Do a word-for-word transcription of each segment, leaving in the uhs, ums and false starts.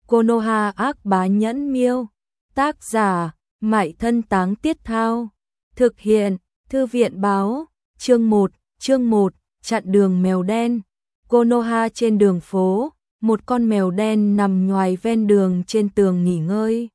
Konoha ác bá nhẫn miêu. Tác giả, Mại Thân Táng Tiết Thao. Thực hiện, Thư viện báo. Chương một, chương một, chặn đường mèo đen. Konoha trên đường phố, một con mèo đen nằm nhoài ven đường trên tường nghỉ ngơi.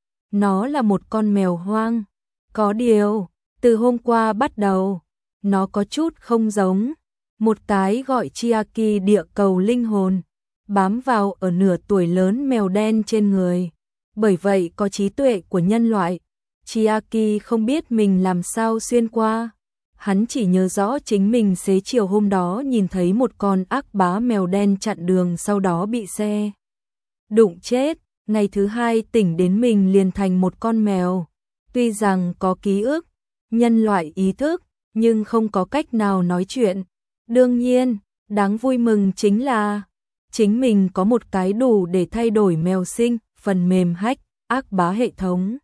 Nó là một con mèo hoang. Có điều, từ hôm qua bắt đầu, nó có chút không giống. Một cái gọi Chiaki địa cầu linh hồn, bám vào ở nửa tuổi lớn mèo đen trên người. Bởi vậy có trí tuệ của nhân loại. Chiaki không biết mình làm sao xuyên qua. Hắn chỉ nhớ rõ chính mình xế chiều hôm đó nhìn thấy một con ác bá mèo đen chặn đường, sau đó bị xe đụng chết. Ngày thứ hai tỉnh đến mình liền thành một con mèo. Tuy rằng có ký ức, nhân loại ý thức, nhưng không có cách nào nói chuyện. Đương nhiên, đáng vui mừng chính là chính mình có một cái đủ để thay đổi mèo sinh, phần mềm hack, ác bá hệ thống.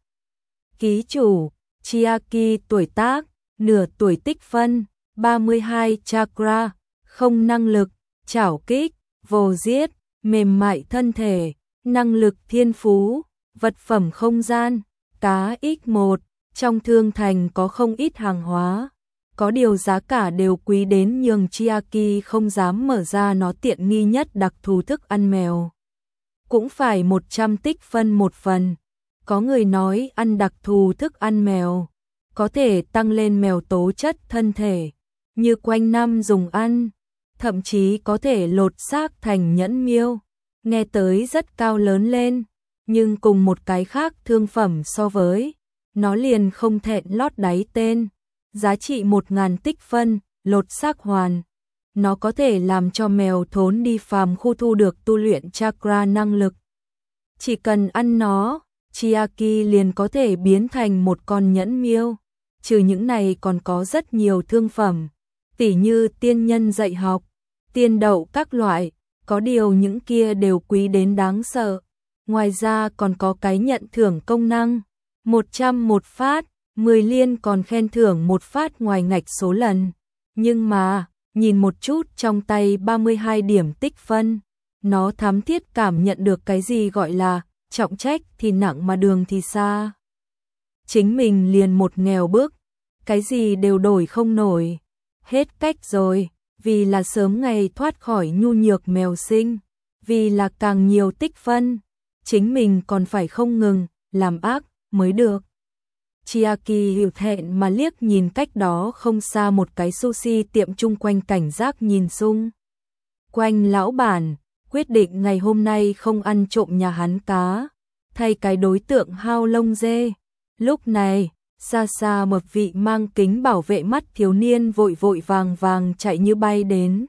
Ký chủ, Chiaki tuổi tác, nửa tuổi tích phân, ba mươi hai chakra, không năng lực, chảo kích, vồ giết, mềm mại thân thể, năng lực thiên phú, vật phẩm không gian, cá ích một, trong thương thành có không ít hàng hóa. Có điều giá cả đều quý đến nhường Chiaki không dám mở ra nó tiện nghi nhất đặc thù thức ăn mèo. Cũng phải một trăm tích phân một phần. Có người nói ăn đặc thù thức ăn mèo có thể tăng lên mèo tố chất thân thể, như quanh năm dùng ăn, thậm chí có thể lột xác thành nhẫn miêu. Nghe tới rất cao lớn lên, nhưng cùng một cái khác thương phẩm so với, nó liền không thẹn lót đáy tên. Giá trị một nghìn tích phân, lột xác hoàn. Nó có thể làm cho mèo thốn đi phàm khu thu được tu luyện chakra năng lực. Chỉ cần ăn nó, Chiaki liền có thể biến thành một con nhẫn miêu. Trừ những này còn có rất nhiều thương phẩm, tỉ như tiên nhân dạy học, tiên đậu các loại, có điều những kia đều quý đến đáng sợ. Ngoài ra còn có cái nhận thưởng công năng, một trăm một phát, mười liên còn khen thưởng một phát ngoài ngạch số lần. Nhưng mà, nhìn một chút trong tay ba mươi hai điểm tích phân, nó thám thiết cảm nhận được cái gì gọi là trọng trách thì nặng mà đường thì xa. Chính mình liền một nghèo bước, cái gì đều đổi không nổi. Hết cách rồi, vì là sớm ngày thoát khỏi nhu nhược mèo sinh, vì là càng nhiều tích phân, chính mình còn phải không ngừng làm ác mới được. Chiaki hiểu thẹn mà liếc nhìn cách đó không xa một cái sushi tiệm chung quanh, cảnh giác nhìn xung quanh lão bản, quyết định ngày hôm nay không ăn trộm nhà hắn cá, thay cái đối tượng hao lông dê. Lúc này, xa xa một vị mang kính bảo vệ mắt thiếu niên vội vội vàng vàng chạy như bay đến.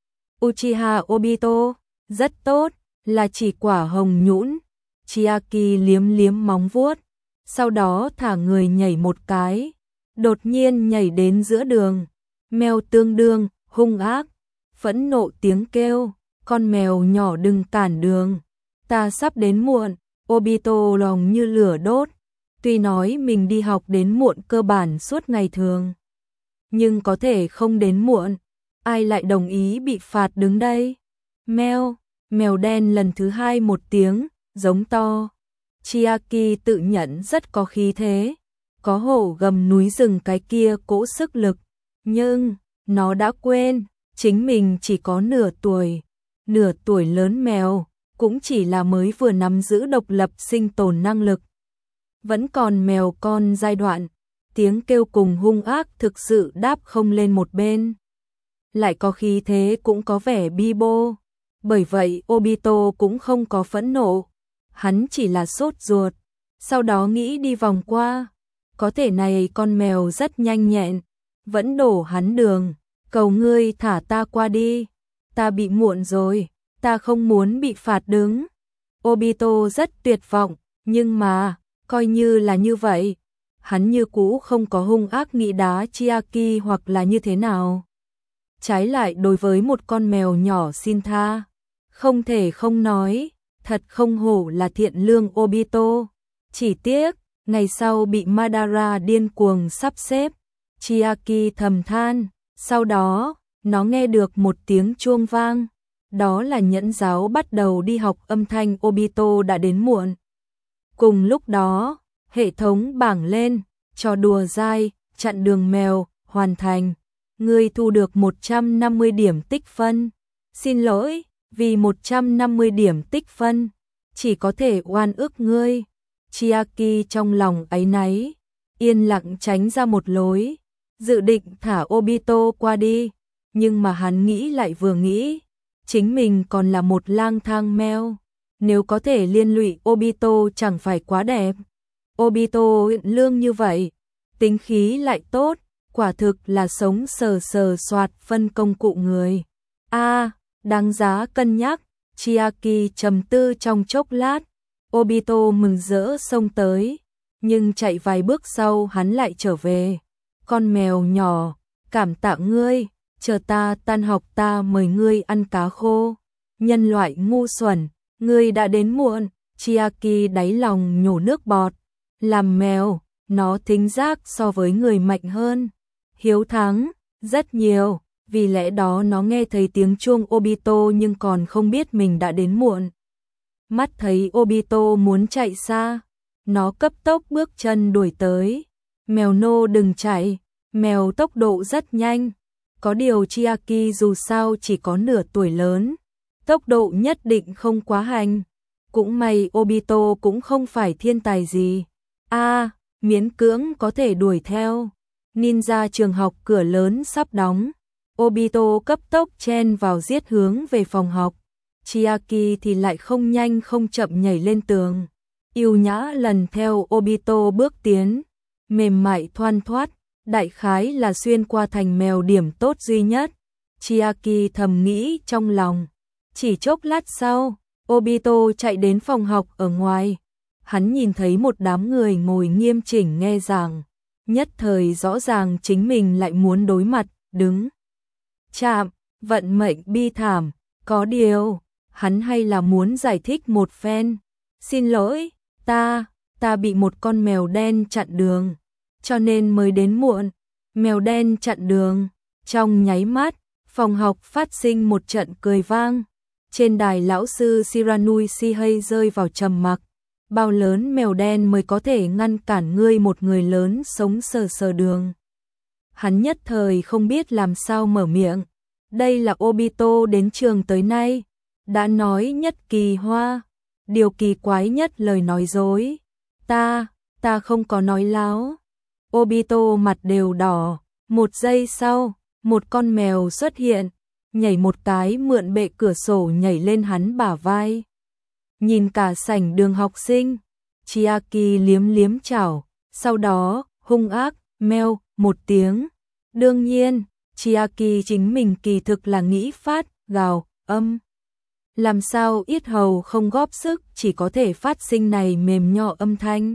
Uchiha Obito, rất tốt, là chỉ quả hồng nhũn. Chiaki liếm liếm móng vuốt, sau đó thả người nhảy một cái, đột nhiên nhảy đến giữa đường. Mèo tương đương hung ác, phẫn nộ tiếng kêu, con mèo nhỏ đừng cản đường, ta sắp đến muộn. Obito lòng như lửa đốt, tuy nói mình đi học đến muộn cơ bản suốt ngày thường, nhưng có thể không đến muộn, ai lại đồng ý bị phạt đứng đây. Mèo, mèo đen lần thứ hai một tiếng giống to. Chiaki tự nhận rất có khí thế, có hổ gầm núi rừng cái kia cỗ sức lực, nhưng nó đã quên chính mình chỉ có nửa tuổi. Nửa tuổi lớn mèo cũng chỉ là mới vừa nắm giữ độc lập sinh tồn năng lực, vẫn còn mèo con giai đoạn. Tiếng kêu cùng hung ác thực sự đáp không lên một bên, lại có khí thế cũng có vẻ bi bô. Bởi vậy Obito cũng không có phẫn nộ, hắn chỉ là sốt ruột, sau đó nghĩ đi vòng qua. Có thể này con mèo rất nhanh nhẹn, vẫn đổ hắn đường. Cầu ngươi thả ta qua đi, ta bị muộn rồi, ta không muốn bị phạt đứng. Obito rất tuyệt vọng, nhưng mà, coi như là như vậy, hắn như cũ không có hung ác nghĩ đá Chiaki hoặc là như thế nào. Trái lại đối với một con mèo nhỏ xin tha, không thể không nói, thật không hổ là thiện lương Obito. Chỉ tiếc, ngày sau bị Madara điên cuồng sắp xếp. Chiaki thầm than, sau đó, nó nghe được một tiếng chuông vang. đó là nhẫn giáo bắt đầu đi học âm thanh Obito đã đến muộn. Cùng lúc đó, hệ thống bảng lên, trò đùa dai, chặn đường mèo, hoàn thành. Ngươi thu được một trăm năm mươi điểm tích phân. Xin lỗi, vì một trăm năm mươi điểm tích phân, chỉ có thể oan ức ngươi. Chiaki trong lòng áy náy, yên lặng tránh ra một lối, dự định thả Obito qua đi, nhưng mà hắn nghĩ lại vừa nghĩ, chính mình còn là một lang thang mèo, nếu có thể liên lụy Obito chẳng phải quá đẹp. Obito hiện lương như vậy, tính khí lại tốt, quả thực là sống sờ sờ soạt phân công cụ người. A, à, đáng giá cân nhắc. Chiaki trầm tư trong chốc lát, Obito mừng rỡ xông tới, nhưng chạy vài bước sau hắn lại trở về. Con mèo nhỏ, cảm tạ ngươi, chờ ta tan học ta mời ngươi ăn cá khô. Nhân loại ngu xuẩn, ngươi đã đến muộn. Chiaki đáy lòng nhổ nước bọt. Làm mèo, nó thính giác so với người mạnh hơn, hiếu thắng rất nhiều, vì lẽ đó nó nghe thấy tiếng chuông Obito nhưng còn không biết mình đã đến muộn. Mắt thấy Obito muốn chạy xa, nó cấp tốc bước chân đuổi tới. Mèo nô đừng chạy, mèo tốc độ rất nhanh. Có điều Chiaki dù sao chỉ có nửa tuổi lớn, tốc độ nhất định không quá hành. Cũng may Obito cũng không phải thiên tài gì. A, à, miễn cưỡng có thể đuổi theo. Ninja trường học cửa lớn sắp đóng. Obito cấp tốc chen vào giết hướng về phòng học. Chiaki thì lại không nhanh không chậm nhảy lên tường. Yêu nhã lần theo Obito bước tiến, mềm mại thoăn thoắt, đại khái là xuyên qua thành mèo điểm tốt duy nhất. Chiaki thầm nghĩ trong lòng. Chỉ chốc lát sau, Obito chạy đến phòng học ở ngoài. Hắn nhìn thấy một đám người ngồi nghiêm chỉnh nghe giảng, nhất thời rõ ràng chính mình lại muốn đối mặt, đứng chạm, vận mệnh bi thảm, có điều, hắn hay là muốn giải thích một phen. Xin lỗi, ta, ta bị một con mèo đen chặn đường, cho nên mới đến muộn. Mèo đen chặn đường, trong nháy mắt, phòng học phát sinh một trận cười vang. Trên đài lão sư Shiranui Shihei rơi vào trầm mặc. Bao lớn mèo đen mới có thể ngăn cản ngươi một người lớn sống sờ sờ đường. Hắn nhất thời không biết làm sao mở miệng. Đây là Obito đến trường tới nay, đã nói nhất kỳ hoa, điều kỳ quái nhất lời nói dối. Ta, ta không có nói láo. Obito mặt đều đỏ, một giây sau, một con mèo xuất hiện, nhảy một cái mượn bệ cửa sổ nhảy lên hắn bả vai. Nhìn cả sảnh đường học sinh, Chiaki liếm liếm chảo, sau đó, hung ác, meo, một tiếng. Đương nhiên, Chiaki chính mình kỳ thực là nghĩ phát, gào, âm. Làm sao yết hầu không góp sức chỉ có thể phát sinh này mềm nhỏ âm thanh.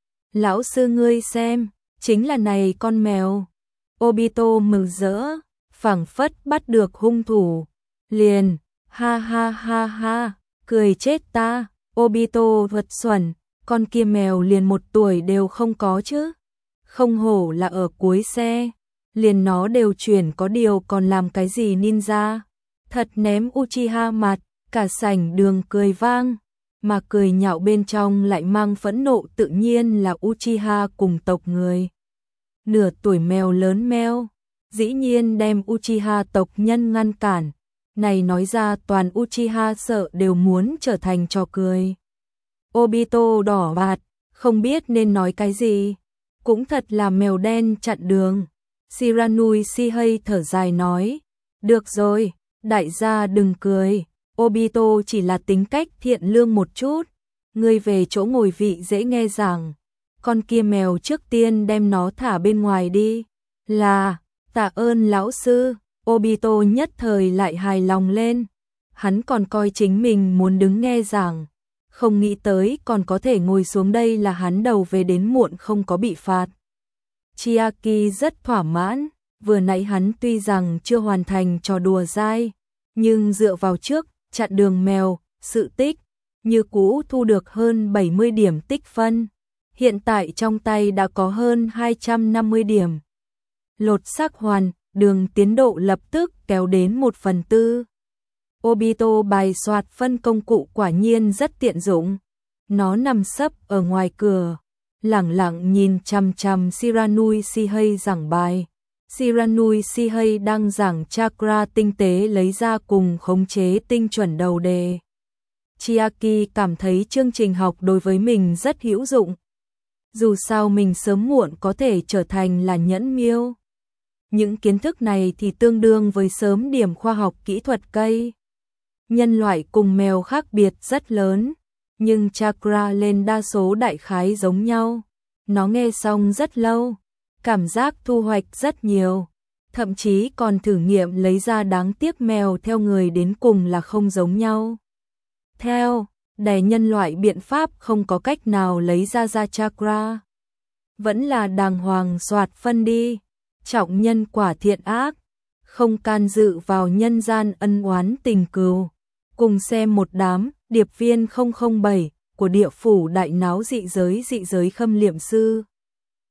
Lão sư ngươi xem, chính là này con mèo. Obito mừng rỡ, phảng phất bắt được hung thủ. Liền, ha ha ha ha. Cười chết ta, Obito thuật xuẩn, con kia mèo liền một tuổi đều không có chứ. Không hổ là ở cuối xe, liền nó đều chuyển có điều còn làm cái gì ninja. Thật ném Uchiha mặt, cả sảnh đường cười vang, mà cười nhạo bên trong lại mang phẫn nộ tự nhiên là Uchiha cùng tộc người. Nửa tuổi mèo lớn meo, dĩ nhiên đem Uchiha tộc nhân ngăn cản. Này nói ra toàn Uchiha sợ đều muốn trở thành trò cười. Obito đỏ bạt, không biết nên nói cái gì. Cũng thật là mèo đen chặn đường. Shiranui Shihei thở dài nói. Được rồi, đại gia đừng cười. Obito chỉ là tính cách thiện lương một chút. Ngươi về chỗ ngồi vị dễ nghe giảng. Con kia mèo trước tiên đem nó thả bên ngoài đi. Là, tạ ơn lão sư. Obito nhất thời lại hài lòng lên. Hắn còn coi chính mình muốn đứng nghe giảng, không nghĩ tới còn có thể ngồi xuống đây là hắn đầu về đến muộn không có bị phạt. Chiaki rất thỏa mãn, vừa nãy hắn tuy rằng chưa hoàn thành trò đùa dai, nhưng dựa vào trước, chặn đường mèo, sự tích, như cũ thu được hơn bảy mươi điểm tích phân. Hiện tại trong tay đã có hơn hai trăm năm mươi điểm. Lột xác hoàn, đường tiến độ lập tức kéo đến một phần tư. Obito bài soạt phân công cụ quả nhiên rất tiện dụng. Nó nằm sấp ở ngoài cửa, lẳng lặng nhìn chằm chằm Shiranui Shihei giảng bài. Shiranui Shihei đang giảng chakra tinh tế lấy ra cùng khống chế tinh chuẩn đầu đề. Chiaki cảm thấy chương trình học đối với mình rất hữu dụng. Dù sao mình sớm muộn có thể trở thành là nhẫn miêu. Những kiến thức này thì tương đương với sớm điểm khoa học kỹ thuật cây. Nhân loại cùng mèo khác biệt rất lớn, nhưng chakra lên đa số đại khái giống nhau. Nó nghe xong rất lâu, cảm giác thu hoạch rất nhiều, thậm chí còn thử nghiệm lấy ra đáng tiếc mèo theo người đến cùng là không giống nhau. Theo, để nhân loại biện pháp không có cách nào lấy ra ra chakra. Vẫn là đàng hoàng soạt phân đi, trọng nhân quả thiện ác, không can dự vào nhân gian ân oán tình cừu. Cùng xem một đám, điệp viên không không bảy của địa phủ đại náo dị giới dị giới khâm liệm sư.